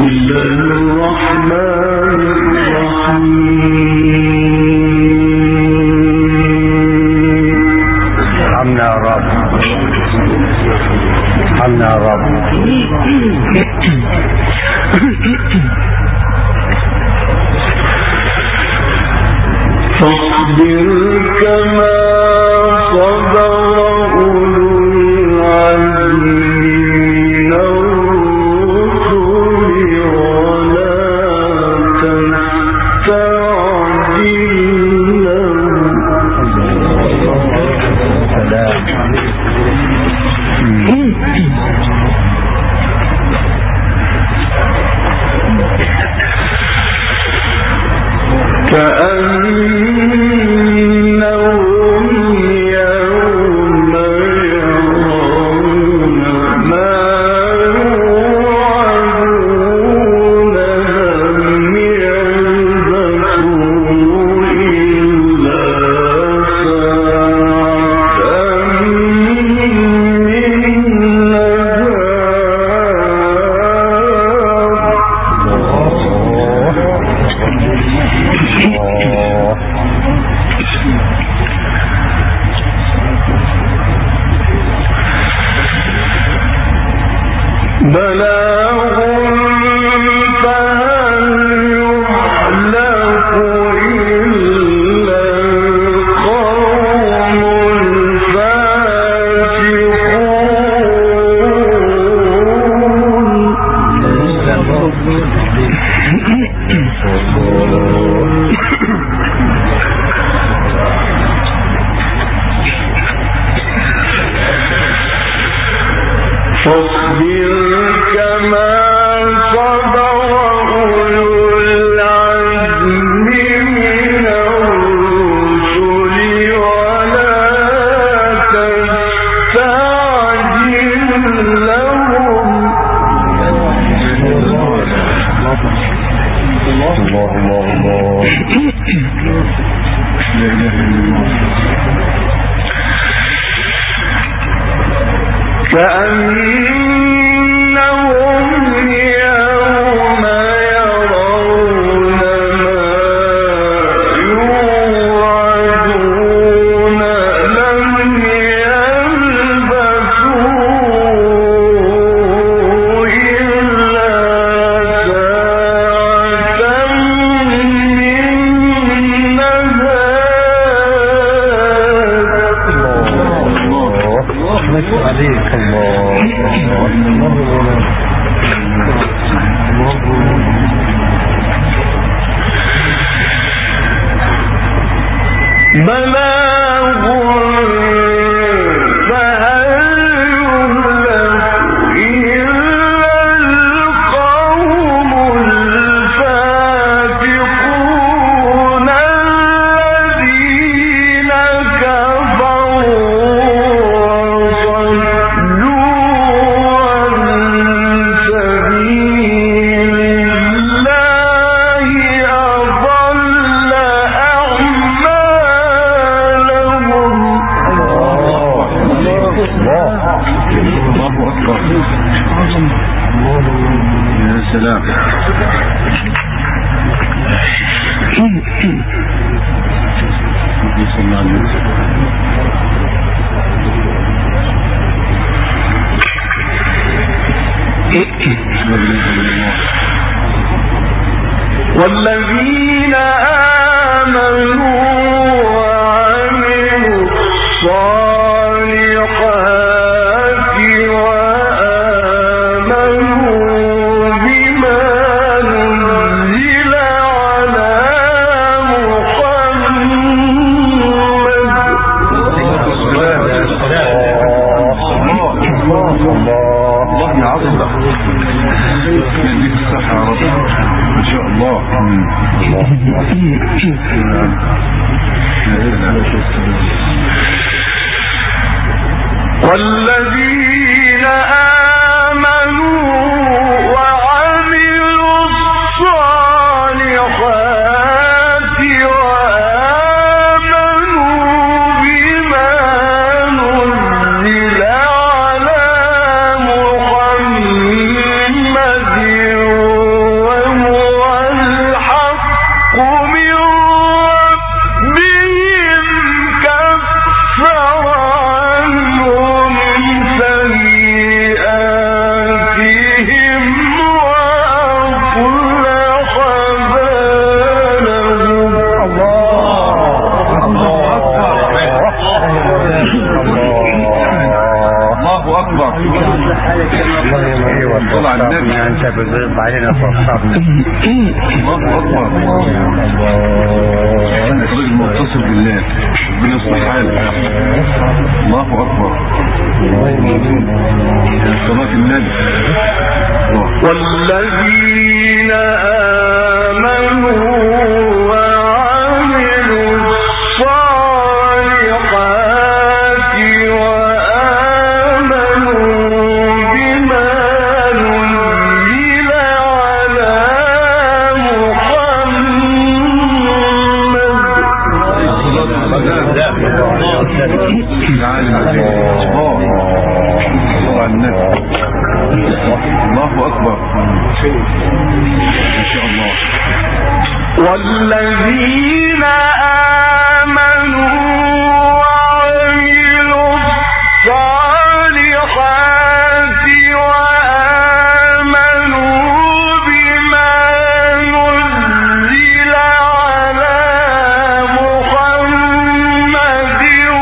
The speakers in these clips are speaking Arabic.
والذين آمنوا وعملوا الصالحات وآمنوا بما نزل على والذين آمنوا وعملوا الصالحات وآمنوا بما نزل على محمد صلى على النبي. انت بتضيف علينا صوصاتنا. الله اكبر. انا راجل متصل بالله، ربنا يصلح حالك. الله اكبر. صلاة النبي. والذين آمنوا والذين آمنوا وعملوا الصالحات وآمنوا بما نزل على محمد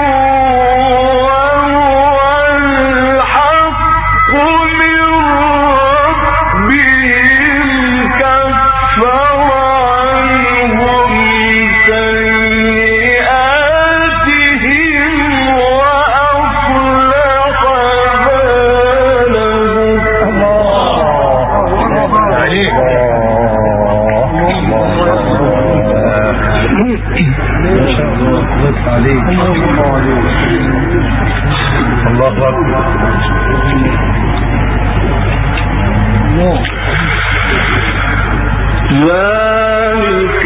وهو الحق من ربهم كفر الله أكبر. ذلك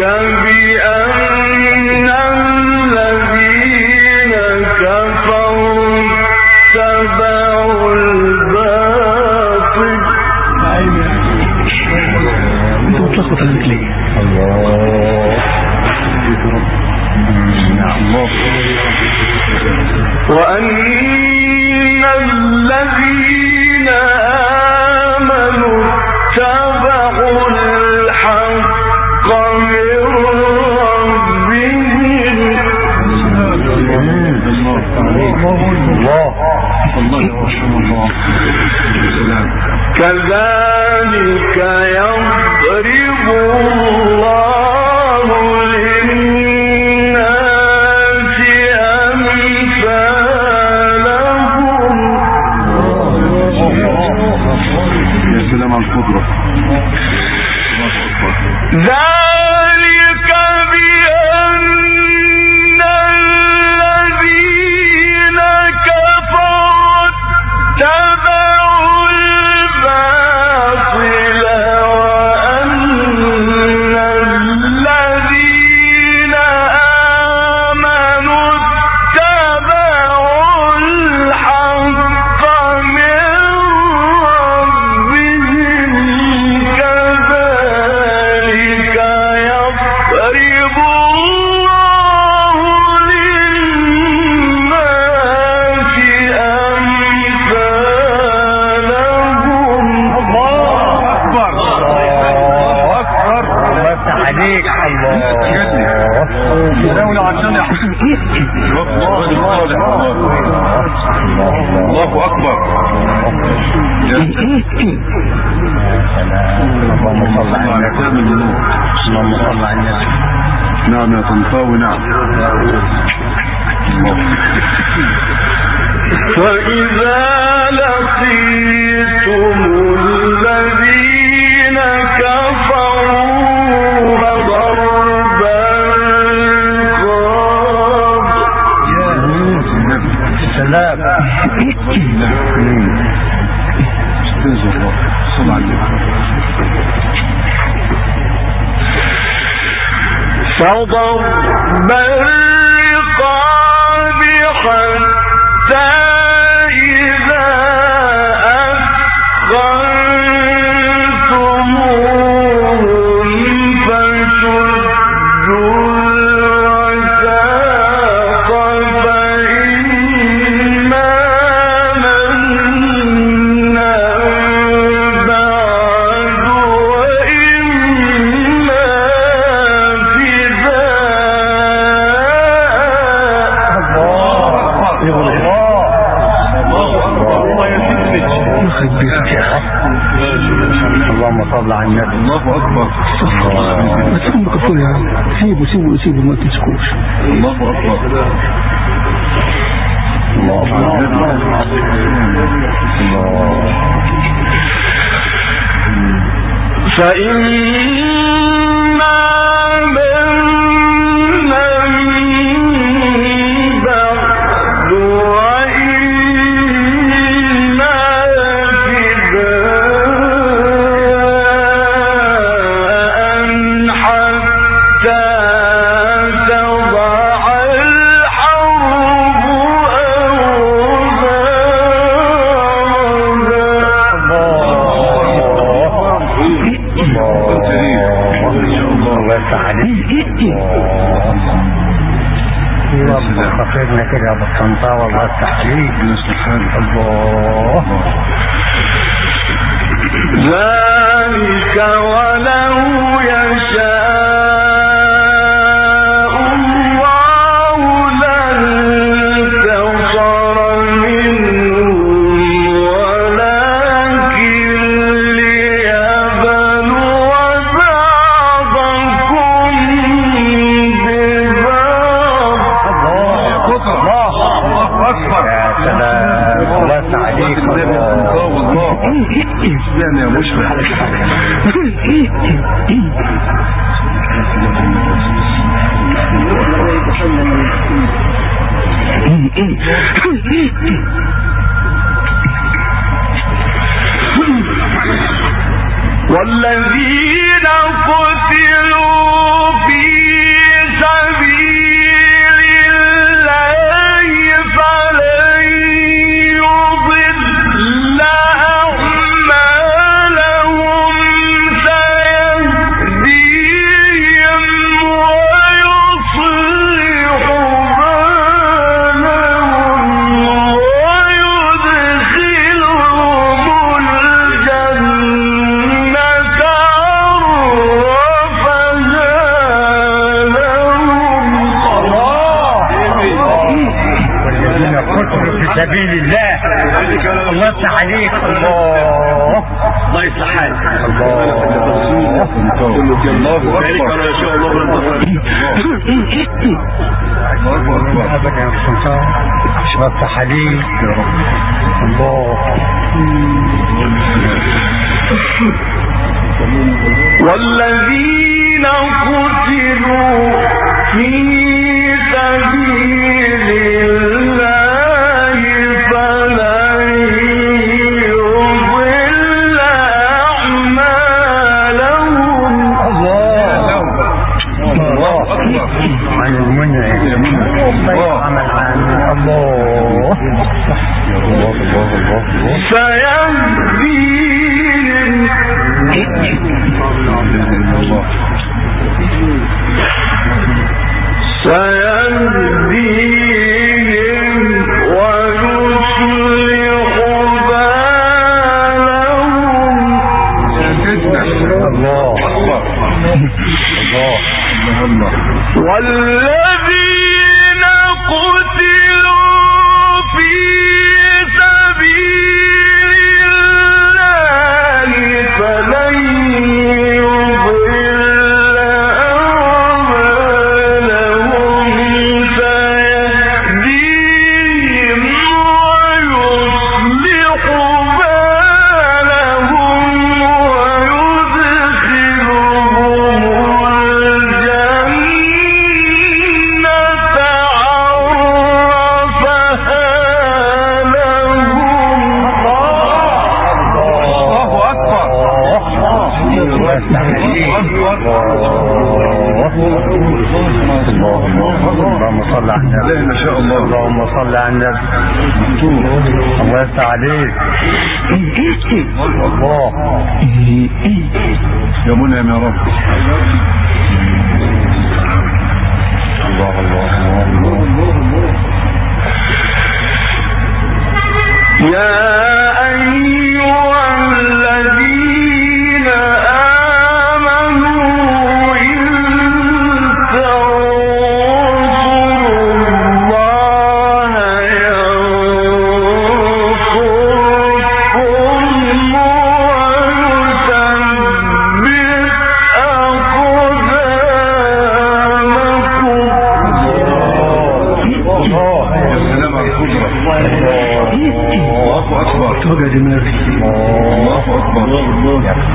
بأن الذين كفروا اتبعوا الباطل. انت بتلخبط ليه؟ وأن الذين آمنوا اتبعوا الحق من ربهم. كذلك يضرب الله للناس أمثالهم. يا سلام على القدرة. ذلك بأن الذين كفروا اتبعوا الباطل وأن الذين آمنوا اتبعوا الحق من ربهم. كذلك يضرب الله للناس أمثالهم. الله أكبر. افتح عليك. دولة عشان الله أكبر. اللهم صل على النبي. اللهم صل على النبي. نعم يا طنطاوي. نعم. فإذا لقيتم الذين كفروا فضرب الرقاب. فضرب الرقاب حتى إذا أثخنتموهم فشدوا الوثاق فإما منا بعد وإما فداء اللهم صل على النبي. الله اكبر. بس هم كفوا يا سيبوا ما تمسكوش. الله اكبر. الله فإما منا بعد وإما فداء حتى تضع الحرب خفيفنا كده بالصنطاء والله التحليل. الله ذلك ولو يشاء الله لانتصر منهم ولكن ليبلو بعضكم يعني يا مشفع والذين قتلوا في سبيل الله فلن يضل أعمالهم سيهديهم ويصلح بالهم ويدخلهم الجنة في سبيل الله. الله يفتح عليك. الله يفتح عليك. الله ذلك انا ان شاء الله ابدا يا سلطان. مش بفتح عليك يا رب. الله والذين قتلوا في سبيل الله فلن يضل أعمالهم. الله عن المنعم عمل عن الله سيهديهم ويصلح بالهم. الله والذين قتلوا في سبيل الله فلن يضل أعمالهم سيهديهم ويصلح بالهم ويدخلهم اللهم صل على النبي. ما شاء الله. اللهم صل على النبي. الله يفتح عليك. الله يا منعم يا رب. الله الله يا أيها الذين آمنوا إن تنصروا الله ينصركم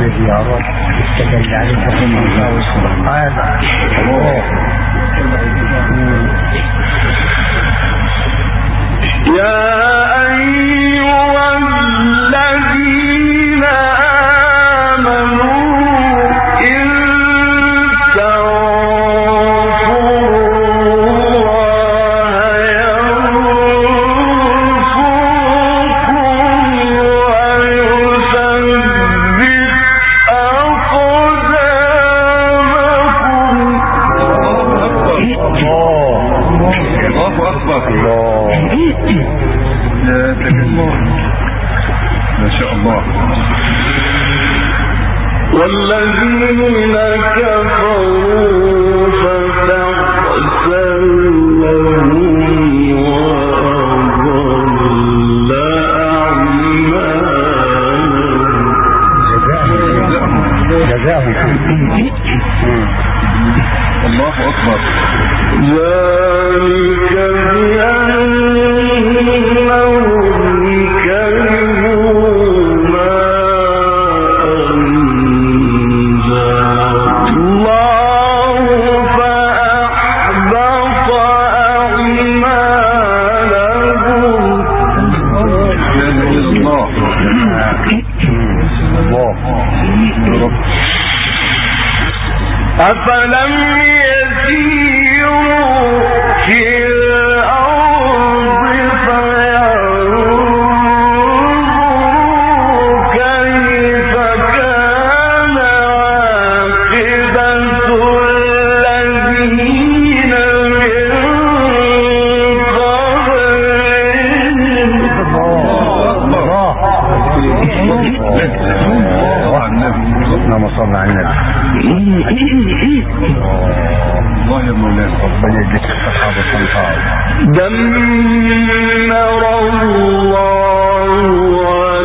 الذي يا رب استدل عليك من الله سبحانه. يا أيها الذين آمنوا إن والذين كفروا فتحسن لهم وأضل أعمالهم. جزاهم الله أكبر. ذلك بأنهم كرهوا ما أنزل الله فأحبط أعمالهم. أفلم يسيروا في الأرض فينظروا كيف كان عاقبة الذين من قبلهم. اللهم صل على النبي. الله يا مولانا ربنا يجزيك الصحابة والأنصار. دمر الله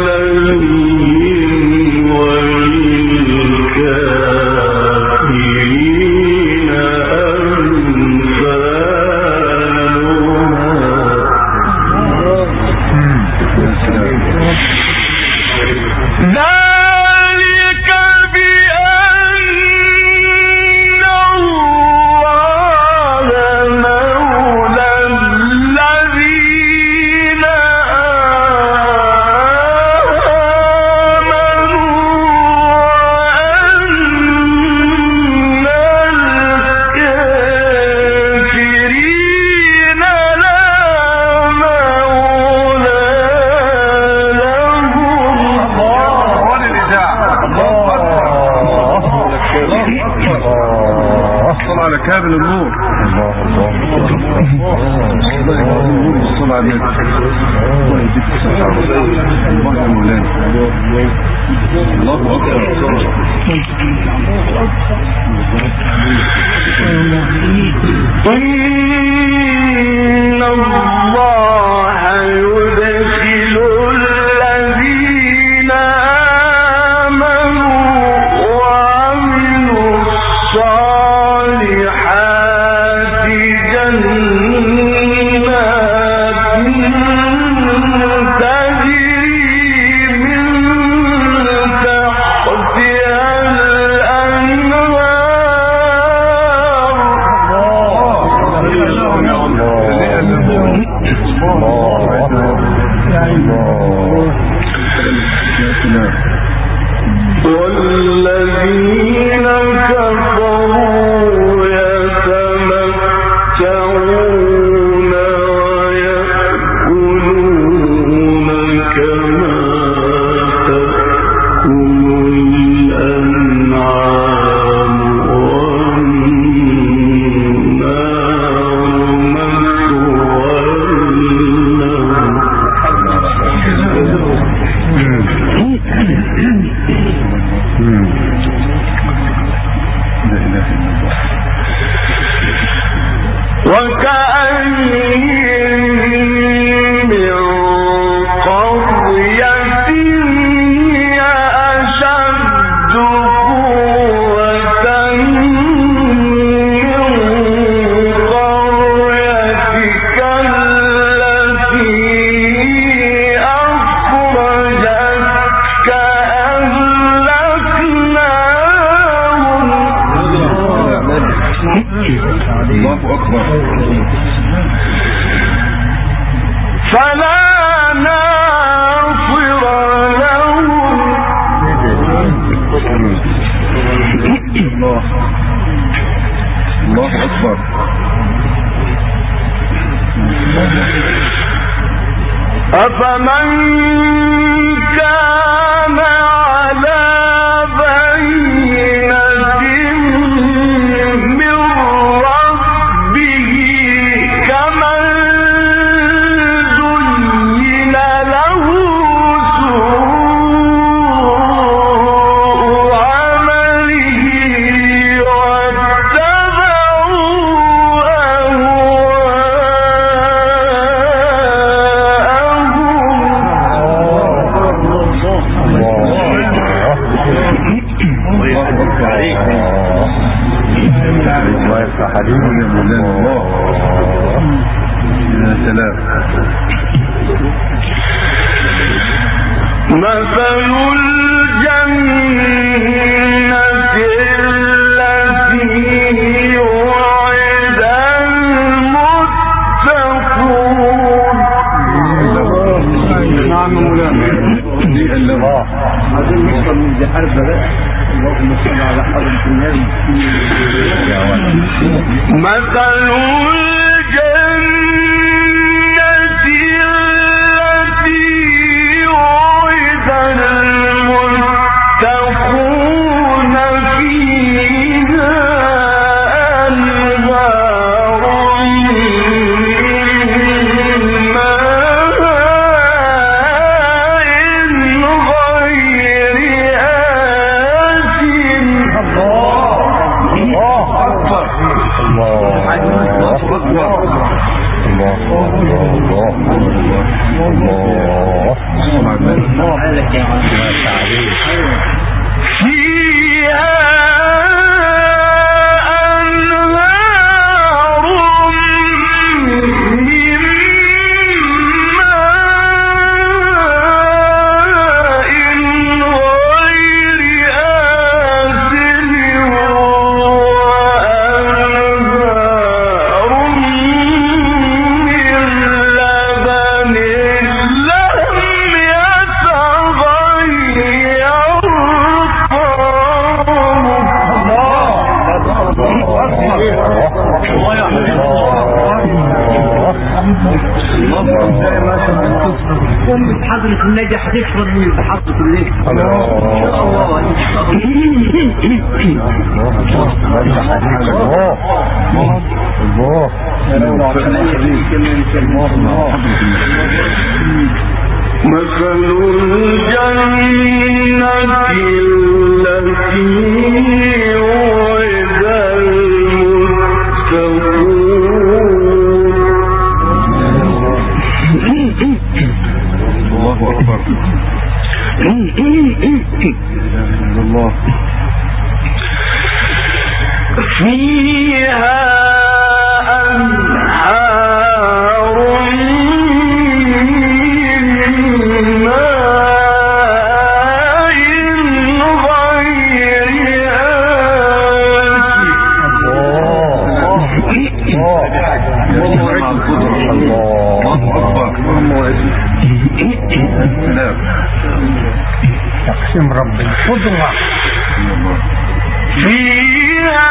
عليهم وللكافرين أمثالها. ذلك بأن الله مولى الذين آمنوا وأن الكافرين لا مولى صل على كامل النور. صل على النبي. الله يديك الصحابة. الله يا مولانا. الله أكبر. إن الله يدخل الذين آمنوا وعملوا الصالحات جنات تجري من تحتها والذين كفروا يتمتعون ويأكلون كما تأكل الأنعام والنار مثوى أخرجتك أهلك أفمن كان على بينة من ربه كمن زين له سوء عمله واتبعوا مثل الجنة التي وعد المتقون نعم مولانا هذا المثل من جحرب اللهم صل على حضرة النبي مثل حضرة النجاح تشرب من حضرة الليل إن شاء الله مثل الجنة التي وعد المتقون الله أكبر الله فيها أنهار من ماء غير تقسيم رب القدرة فيها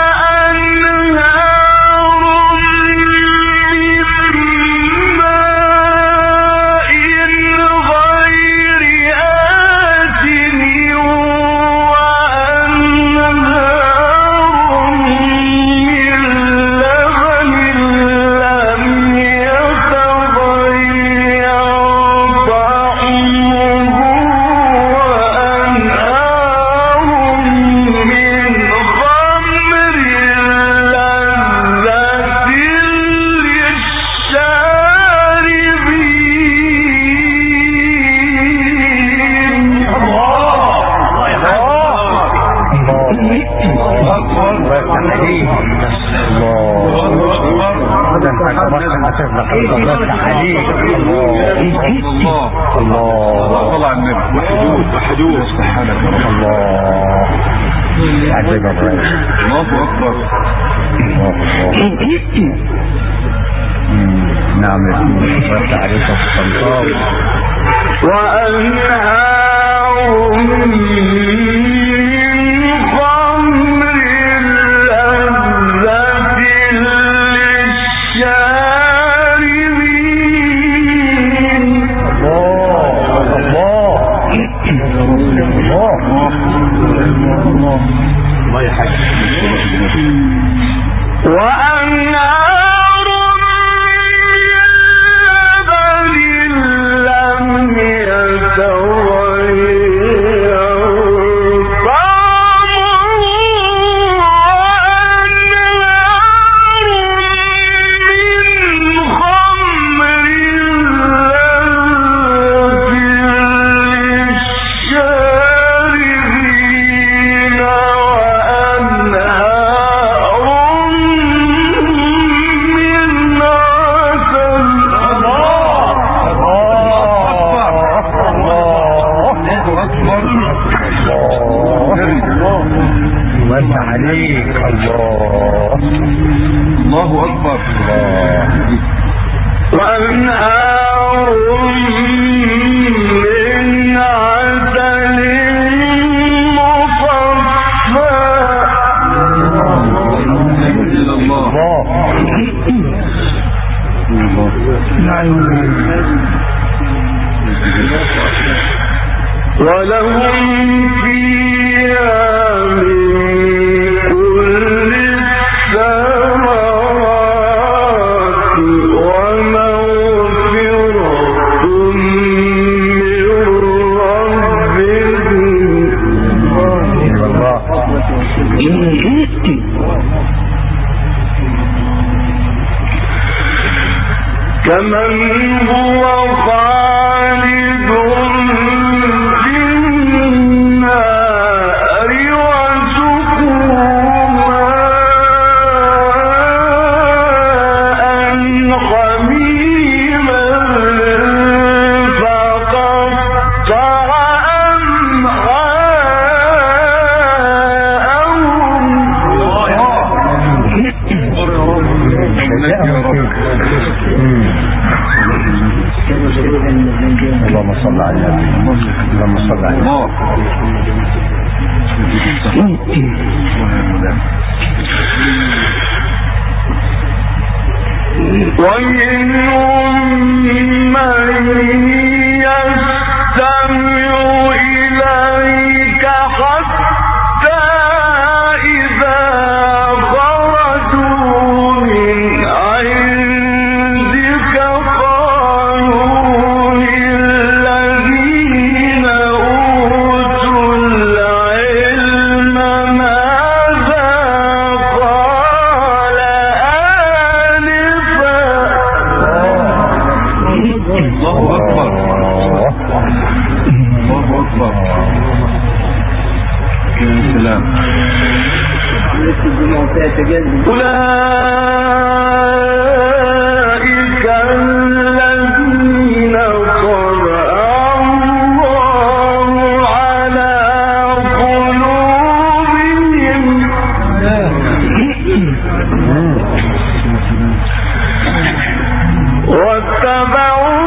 أنهار من ماء غير آسن وأنهار من لبن لم يتغير طعمه وأنهار من خمر نعم وقت عليك السلطان وأنهار من خمر لذة للشاربين انت عليك. الله أكبر. وأنهار من عسل مصفى. ولهم فيها من كل الثمرات ومغفرة من ربهم. كمن هو خالد في النار وسقوا ماء حميما فقطع اللهم صل على النبي. اللهم صل على النبي. ومنهم من يستمع إليك حتى إذا خرجوا من عندك قالوا للذين أوتوا العلم ماذا قال آنفا. الله أكبر. الله أكبر. يا سلام. أولئك الذين طبع الله على قلوبهم واتبعوا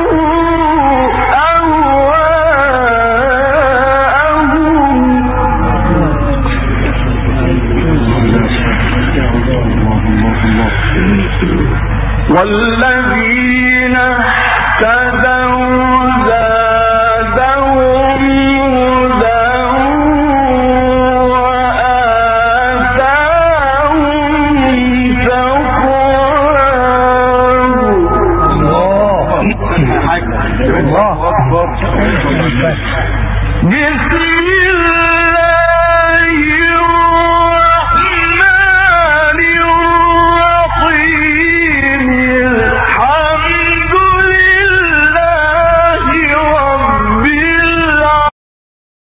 والذين اهتدوا زادهم هدى وآتاهم تقواهم. الله أكبر. بسم الله